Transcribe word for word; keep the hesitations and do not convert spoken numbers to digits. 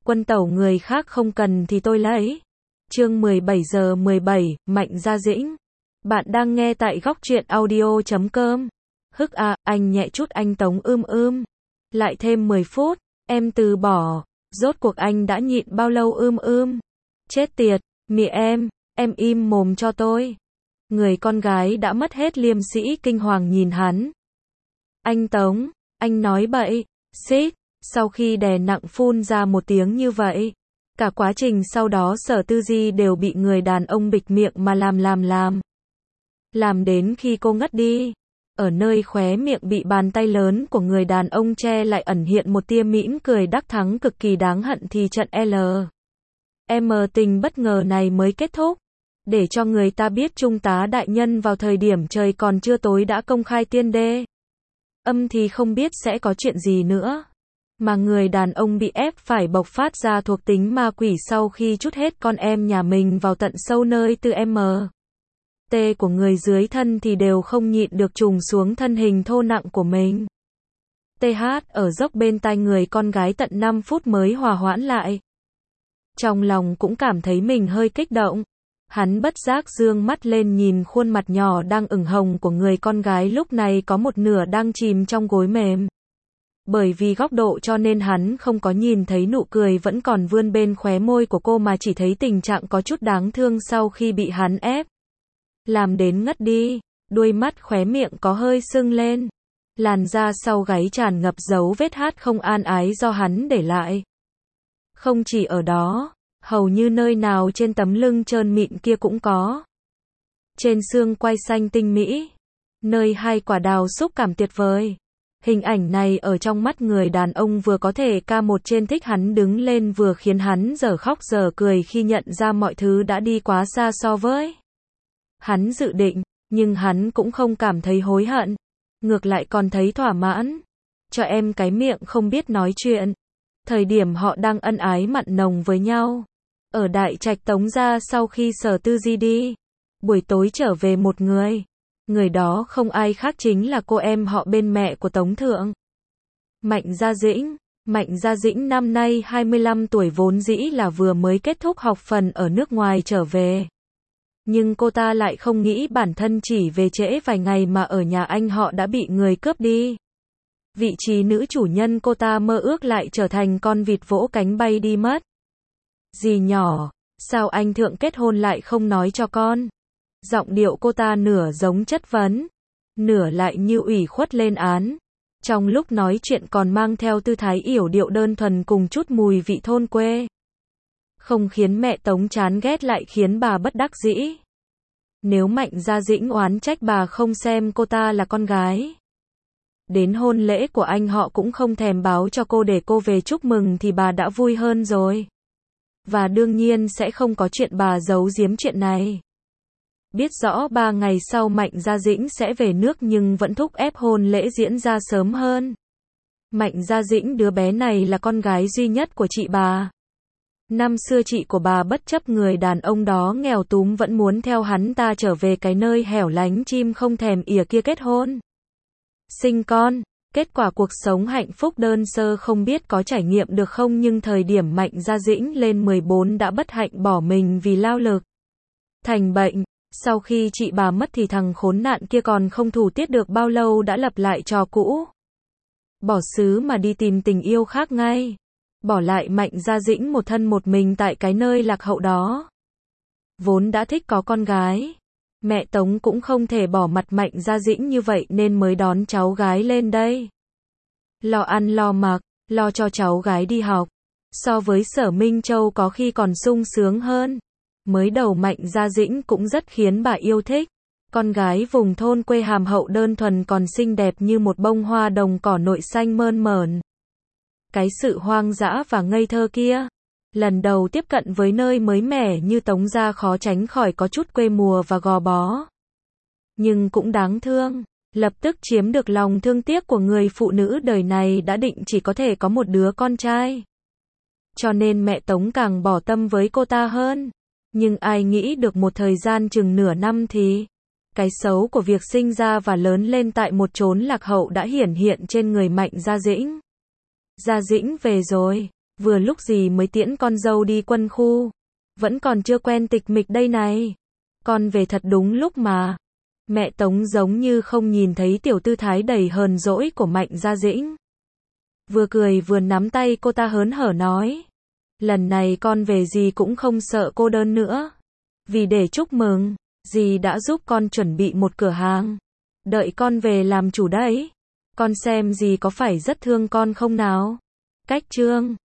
Quân tẩu người khác không cần thì tôi lấy. Chương mười bảy giờ mười bảy, Mạnh Gia Dĩnh. Bạn đang nghe tại góc truyện audio chấm com. Hức à, anh nhẹ chút anh Tống ưm ưm. Lại thêm mười phút, em từ bỏ. Rốt cuộc anh đã nhịn bao lâu ưm ưm. Chết tiệt, mị em, em im mồm cho tôi. Người con gái đã mất hết liêm sĩ kinh hoàng nhìn hắn. Anh Tống, anh nói bậy, xít. Sau khi đè nặng phun ra một tiếng như vậy, cả quá trình sau đó Sở Tư Di đều bị người đàn ông bịt miệng mà làm làm làm. Làm đến khi cô ngất đi, ở nơi khóe miệng bị bàn tay lớn của người đàn ông che lại ẩn hiện một tia mỉm cười đắc thắng cực kỳ đáng hận thì trận L. M tình bất ngờ này mới kết thúc. Để cho người ta biết Trung tá đại nhân vào thời điểm trời còn chưa tối đã công khai tiên đê. Âm thì không biết sẽ có chuyện gì nữa. Mà người đàn ông bị ép phải bộc phát ra thuộc tính ma quỷ sau khi trút hết con em nhà mình vào tận sâu nơi từ M. T của người dưới thân thì đều không nhịn được trùng xuống thân hình thô nặng của mình. tê hát ở dốc bên tai người con gái tận năm phút mới hòa hoãn lại. Trong lòng cũng cảm thấy mình hơi kích động. Hắn bất giác dương mắt lên nhìn khuôn mặt nhỏ đang ửng hồng của người con gái lúc này có một nửa đang chìm trong gối mềm. Bởi vì góc độ cho nên hắn không có nhìn thấy nụ cười vẫn còn vươn bên khóe môi của cô mà chỉ thấy tình trạng có chút đáng thương sau khi bị hắn ép. Làm đến ngất đi, đuôi mắt khóe miệng có hơi sưng lên. Làn da sau gáy tràn ngập dấu vết hát không an ái do hắn để lại. Không chỉ ở đó, hầu như nơi nào trên tấm lưng trơn mịn kia cũng có. Trên xương quai xanh tinh mỹ, nơi hai quả đào xúc cảm tuyệt vời. Hình ảnh này ở trong mắt người đàn ông vừa có thể ca một trên thích hắn đứng lên vừa khiến hắn dở khóc dở cười khi nhận ra mọi thứ đã đi quá xa so với hắn dự định, nhưng hắn cũng không cảm thấy hối hận, ngược lại còn thấy thỏa mãn. Cho em cái miệng không biết nói chuyện. Thời điểm họ đang ân ái mặn nồng với nhau, ở đại trạch Tống gia sau khi Sở Tư Di đi, buổi tối trở về một người. Người đó không ai khác chính là cô em họ bên mẹ của Tống Thượng. Mạnh Gia Dĩnh. Mạnh Gia Dĩnh năm nay hai mươi lăm tuổi vốn dĩ là vừa mới kết thúc học phần ở nước ngoài trở về. Nhưng cô ta lại không nghĩ bản thân chỉ về trễ vài ngày mà ở nhà anh họ đã bị người cướp đi. Vị trí nữ chủ nhân cô ta mơ ước lại trở thành con vịt vỗ cánh bay đi mất. Dì nhỏ, sao anh Thượng kết hôn lại không nói cho con? Giọng điệu cô ta nửa giống chất vấn, nửa lại như ủy khuất lên án. Trong lúc nói chuyện còn mang theo tư thái yểu điệu đơn thuần cùng chút mùi vị thôn quê. Không khiến mẹ Tống chán ghét lại khiến bà bất đắc dĩ. Nếu Mạnh Gia Dĩnh oán trách bà không xem cô ta là con gái. Đến hôn lễ của anh họ cũng không thèm báo cho cô để cô về chúc mừng thì bà đã vui hơn rồi. Và đương nhiên sẽ không có chuyện bà giấu giếm chuyện này. Biết rõ ba ngày sau Mạnh Gia Dĩnh sẽ về nước nhưng vẫn thúc ép hôn lễ diễn ra sớm hơn. Mạnh Gia Dĩnh đứa bé này là con gái duy nhất của chị bà. Năm xưa chị của bà bất chấp người đàn ông đó nghèo túm vẫn muốn theo hắn ta trở về cái nơi hẻo lánh chim không thèm ỉa kia kết hôn. Sinh con, kết quả cuộc sống hạnh phúc đơn sơ không biết có trải nghiệm được không nhưng thời điểm Mạnh Gia Dĩnh lên mười bốn đã bất hạnh bỏ mình vì lao lực. Thành bệnh. Sau khi chị bà mất thì thằng khốn nạn kia còn không thủ tiết được bao lâu đã lập lại trò cũ. Bỏ xứ mà đi tìm tình yêu khác ngay. Bỏ lại Mạnh Gia Dĩnh một thân một mình tại cái nơi lạc hậu đó. Vốn đã thích có con gái. Mẹ Tống cũng không thể bỏ mặt Mạnh Gia Dĩnh như vậy nên mới đón cháu gái lên đây. Lo ăn lo mặc, lo cho cháu gái đi học. So với Sở Minh Châu có khi còn sung sướng hơn. Mới đầu Mạnh Gia Dĩnh cũng rất khiến bà yêu thích. Con gái vùng thôn quê hàm hậu đơn thuần còn xinh đẹp như một bông hoa đồng cỏ nội xanh mơn mởn. Cái sự hoang dã và ngây thơ kia. Lần đầu tiếp cận với nơi mới mẻ như Tống gia khó tránh khỏi có chút quê mùa và gò bó. Nhưng cũng đáng thương. Lập tức chiếm được lòng thương tiếc của người phụ nữ đời này đã định chỉ có thể có một đứa con trai. Cho nên mẹ Tống càng bỏ tâm với cô ta hơn. Nhưng ai nghĩ được một thời gian chừng nửa năm thì cái xấu của việc sinh ra và lớn lên tại một chốn lạc hậu đã hiển hiện trên người Mạnh Gia Dĩnh. Gia Dĩnh về rồi. Vừa lúc dì mới tiễn con dâu đi quân khu. Vẫn còn chưa quen tịch mịch đây này. Con về thật đúng lúc mà. Mẹ Tống giống như không nhìn thấy tiểu tư thái đầy hờn dỗi của Mạnh Gia Dĩnh. Vừa cười vừa nắm tay cô ta hớn hở nói. Lần này con về dì cũng không sợ cô đơn nữa. Vì để chúc mừng, dì đã giúp con chuẩn bị một cửa hàng. Đợi con về làm chủ đấy. Con xem dì có phải rất thương con không nào? Cách chương